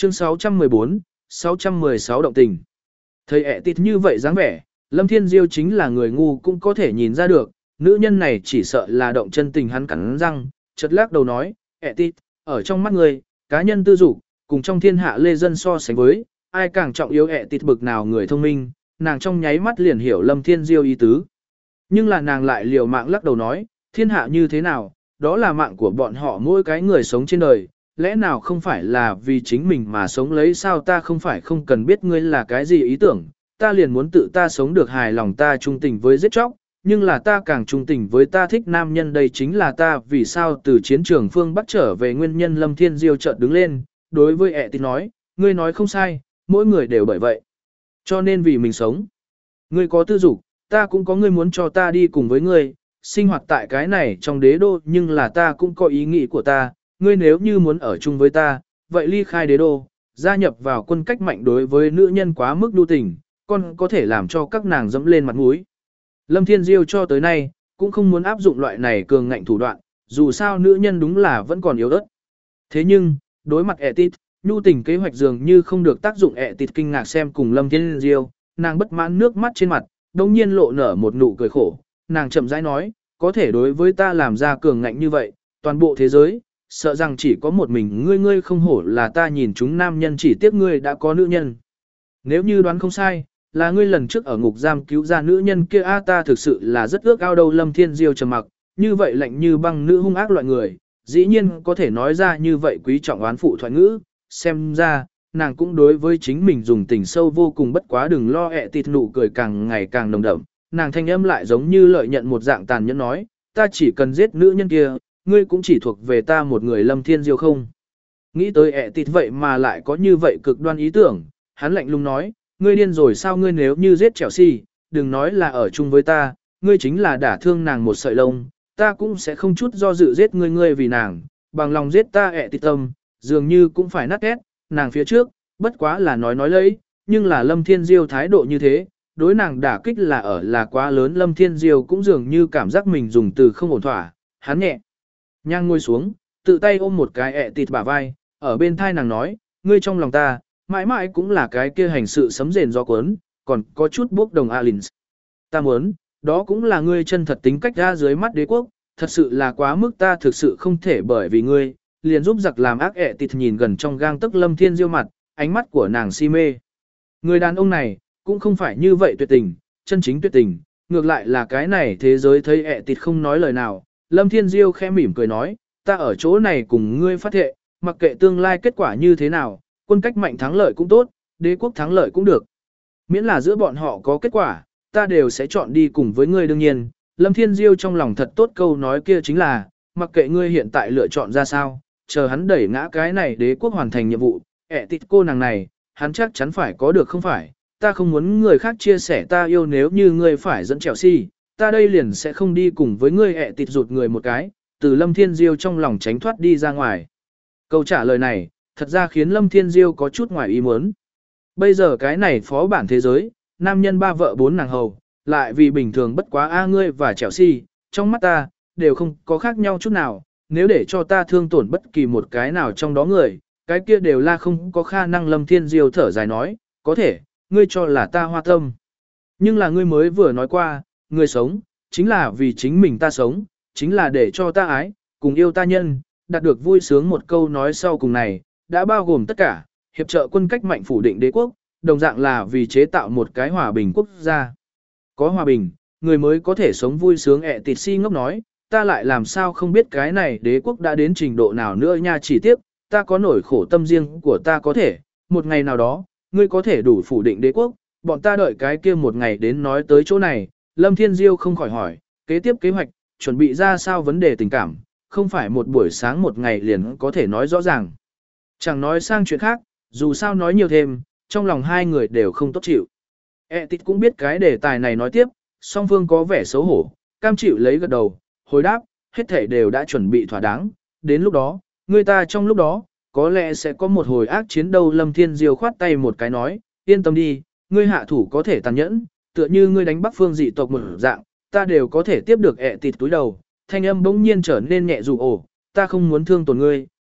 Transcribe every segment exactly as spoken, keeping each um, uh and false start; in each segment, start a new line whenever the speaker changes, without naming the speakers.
Chương sáu trăm mười bốn, sáu trăm mười sáu động tình. Thấy ẹ tịt như vậy dáng vẻ, Lâm Thiên Diêu chính là người ngu cũng có thể nhìn ra được, nữ nhân này chỉ sợ là động chân tình. Hắn cắn răng, chợt lắc đầu nói, ẹ tịt, ở trong mắt người, cá nhân tư dục cùng trong thiên hạ lê dân so sánh với, ai càng trọng yếu. Ẹ tịt bực nào người thông minh, nàng trong nháy mắt liền hiểu Lâm Thiên Diêu ý tứ. Nhưng là nàng lại liều mạng lắc đầu nói, thiên hạ như thế nào, đó là mạng của bọn họ mỗi cái người sống trên đời, lẽ nào không phải là vì chính mình mà sống lấy sao? Ta không phải không cần biết ngươi là cái gì ý tưởng, ta liền muốn tự ta sống được hài lòng. Ta trung tình với giết chóc, nhưng là ta càng trung tình với ta thích nam nhân, đây chính là ta vì sao từ chiến trường phương Bắc trở về nguyên nhân. Lâm Thiên Diêu chợt đứng lên, đối với ẹ tịt nói, ngươi nói không sai, mỗi người đều bởi vậy, cho nên vì mình sống. Ngươi có tư dục, ta cũng có, ngươi muốn cho ta đi cùng với ngươi, sinh hoạt tại cái này trong đế đô, nhưng là ta cũng có ý nghĩ của ta. Ngươi nếu như muốn ở chung với ta, vậy ly khai đế đô, gia nhập vào quân cách mạnh. Đối với nữ nhân quá mức nhu tình, con có thể làm cho các nàng dẫm lên mặt mũi. Lâm Thiên Diêu cho tới nay, cũng không muốn áp dụng loại này cường ngạnh thủ đoạn, dù sao nữ nhân đúng là vẫn còn yếu ớt. Thế nhưng, đối mặt ẹ tịt, nhu tình kế hoạch dường như không được tác dụng. Ẹ tịt kinh ngạc xem cùng Lâm Thiên Diêu, nàng bất mãn nước mắt trên mặt, đồng nhiên lộ nở một nụ cười khổ. Nàng chậm rãi nói, có thể đối với ta làm ra cường ngạnh như vậy, toàn bộ thế giới, sợ rằng chỉ có một mình ngươi. Ngươi không hổ là ta nhìn chúng nam nhân, chỉ tiếc ngươi đã có nữ nhân. Nếu như đoán không sai, là ngươi lần trước ở ngục giam cứu ra nữ nhân kia. A, ta thực sự là rất ước ao đâu. Lâm Thiên Diêu trầm mặc, như vậy lạnh như băng nữ hung ác loại người, dĩ nhiên có thể nói ra như vậy quý trọng oán phụ thoại ngữ. Xem ra, nàng cũng đối với chính mình dùng tình sâu vô cùng. Bất quá đừng lo. Ẹ tịt nụ cười càng ngày càng nồng đậm, nàng thanh âm lại giống như lợi nhận một dạng tàn nhẫn nói, ta chỉ cần giết nữ nhân kia, ngươi cũng chỉ thuộc về ta một người. Lâm Thiên Diêu không nghĩ tới ẹ tịt vậy mà lại có như vậy cực đoan ý tưởng, hắn lạnh lùng nói, ngươi điên rồi sao? Ngươi nếu như giết Chelsea, đừng nói là ở chung với ta, ngươi chính là đả thương nàng một sợi lông, ta cũng sẽ không chút do dự giết ngươi. Ngươi vì nàng, bằng lòng giết ta? Ẹ tịt tâm dường như cũng phải nát ép, nàng phía trước, bất quá là nói nói lấy, nhưng là Lâm Thiên Diêu thái độ như thế, đối nàng đả kích là ở là quá lớn. Lâm Thiên Diêu cũng dường như cảm giác mình dùng từ không ổn thỏa, hắn nhẹ nhàng ngồi xuống, tự tay ôm một cái ẹ tịt bả vai, ở bên thai nàng nói, ngươi trong lòng ta, mãi mãi cũng là cái kia hành sự sấm rền gió cuốn, còn có chút bốc đồng Alins. Ta muốn, đó cũng là ngươi chân thật tính cách ra dưới mắt đế quốc, thật sự là quá mức, ta thực sự không thể bởi vì ngươi, liền giúp giặc làm ác. Ẹ tịt nhìn gần trong gang tức Lâm Thiên Diêu mặt, ánh mắt của nàng si mê. Người đàn ông này, cũng không phải như vậy tuyệt tình, chân chính tuyệt tình, ngược lại là cái này thế giới thấy ẹ tịt không nói lời nào. Lâm Thiên Diêu khẽ mỉm cười nói, ta ở chỗ này cùng ngươi phát thệ, mặc kệ tương lai kết quả như thế nào, quân cách mạnh thắng lợi cũng tốt, đế quốc thắng lợi cũng được. Miễn là giữa bọn họ có kết quả, ta đều sẽ chọn đi cùng với ngươi. Đương nhiên, Lâm Thiên Diêu trong lòng thật tốt câu nói kia chính là, mặc kệ ngươi hiện tại lựa chọn ra sao, chờ hắn đẩy ngã cái này đế quốc hoàn thành nhiệm vụ, ẹ tịt cô nàng này, hắn chắc chắn phải có được không phải. Ta không muốn người khác chia sẻ ta yêu, nếu như ngươi phải dẫn Chelsea, ta đây liền sẽ không đi cùng với ngươi. Ẹ tịt rụt người một cái, từ Lâm Thiên Diêu trong lòng tránh thoát đi ra ngoài. Câu trả lời này, thật ra khiến Lâm Thiên Diêu có chút ngoài ý muốn. Bây giờ cái này phó bản thế giới, nam nhân ba vợ bốn nàng hầu, lại vì bình thường bất quá. A, ngươi và Chelsea, trong mắt ta, đều không có khác nhau chút nào, nếu để cho ta thương tổn bất kỳ một cái nào trong đó người, cái kia đều là không có khả năng. Lâm Thiên Diêu thở dài nói, có thể, ngươi cho là ta hoa tâm. Nhưng là ngươi mới vừa nói qua, ngươi sống, chính là vì chính mình ta sống, chính là để cho ta ái, cùng yêu ta nhân, đạt được vui sướng. Một câu nói sau cùng này, đã bao gồm tất cả, hiệp trợ quân cách mạnh phủ định đế quốc, đồng dạng là vì chế tạo một cái hòa bình quốc gia. Có hòa bình, người mới có thể sống vui sướng. Ẹ tịt si ngốc nói, ta lại làm sao không biết cái này đế quốc đã đến trình độ nào nữa nha, chỉ tiếc, ta có nỗi khổ tâm riêng của ta. Có thể, một ngày nào đó, ngươi có thể đủ phủ định đế quốc, bọn ta đợi cái kia một ngày đến. Nói tới chỗ này, Lâm Thiên Diêu không khỏi hỏi, kế tiếp kế hoạch, chuẩn bị ra sao? Vấn đề tình cảm, không phải một buổi sáng một ngày liền có thể nói rõ ràng. Chẳng nói sang chuyện khác, dù sao nói nhiều thêm, trong lòng hai người đều không tốt chịu. E tít cũng biết cái đề tài này nói tiếp, song phương có vẻ xấu hổ, cam chịu lấy gật đầu, hồi đáp, hết thể đều đã chuẩn bị thỏa đáng, đến lúc đó, người ta trong lúc đó, có lẽ sẽ có một hồi ác chiến đâu. Lâm Thiên Diêu khoát tay một cái nói, yên tâm đi, ngươi hạ thủ có thể tàn nhẫn, tựa như ngươi đánh Bắc Phương dị tộc một dạng, ta đều có thể tiếp được. E tít túi đầu, thanh âm bỗng nhiên trở nên nhẹ dù ổ, ta không muốn thương tổn ngươi,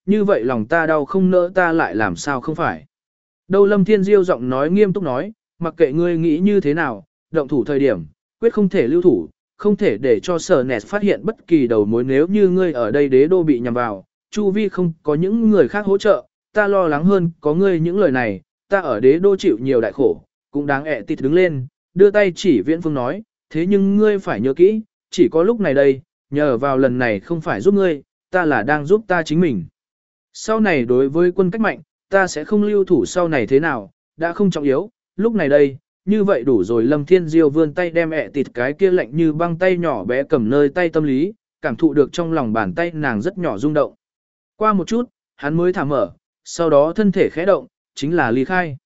như vậy lòng ta đau không nỡ ta lại làm sao không phải. Đâu Lâm Thiên Diêu giọng nói nghiêm túc nói, mặc kệ ngươi nghĩ như thế nào, động thủ thời điểm, quyết không thể lưu thủ, không thể để cho sở nẹt phát hiện bất kỳ đầu mối nếu như ngươi ở đây đế đô bị nhằm vào, chu vi không có những người khác hỗ trợ, ta lo lắng hơn có ngươi những lời này, ta ở đế đô chịu nhiều đại khổ, cũng đáng ẹ tịt đứng lên, đưa tay chỉ Viễn Phương nói, thế nhưng ngươi phải nhớ kỹ, chỉ có lúc này đây, nhờ vào lần này không phải giúp ngươi, ta là đang giúp ta chính mình. Sau này đối với quân cách mạnh, ta sẽ không lưu thủ sau này thế nào, đã không trọng yếu, lúc này đây, như vậy đủ rồi. Lâm Thiên Diêu vươn tay đem ẹ tịt cái kia lạnh như băng tay nhỏ bé cầm nơi tay tâm lý, cảm thụ được trong lòng bàn tay nàng rất nhỏ rung động. Qua một chút, hắn mới thả mở, sau đó thân thể khẽ động, chính là ly khai.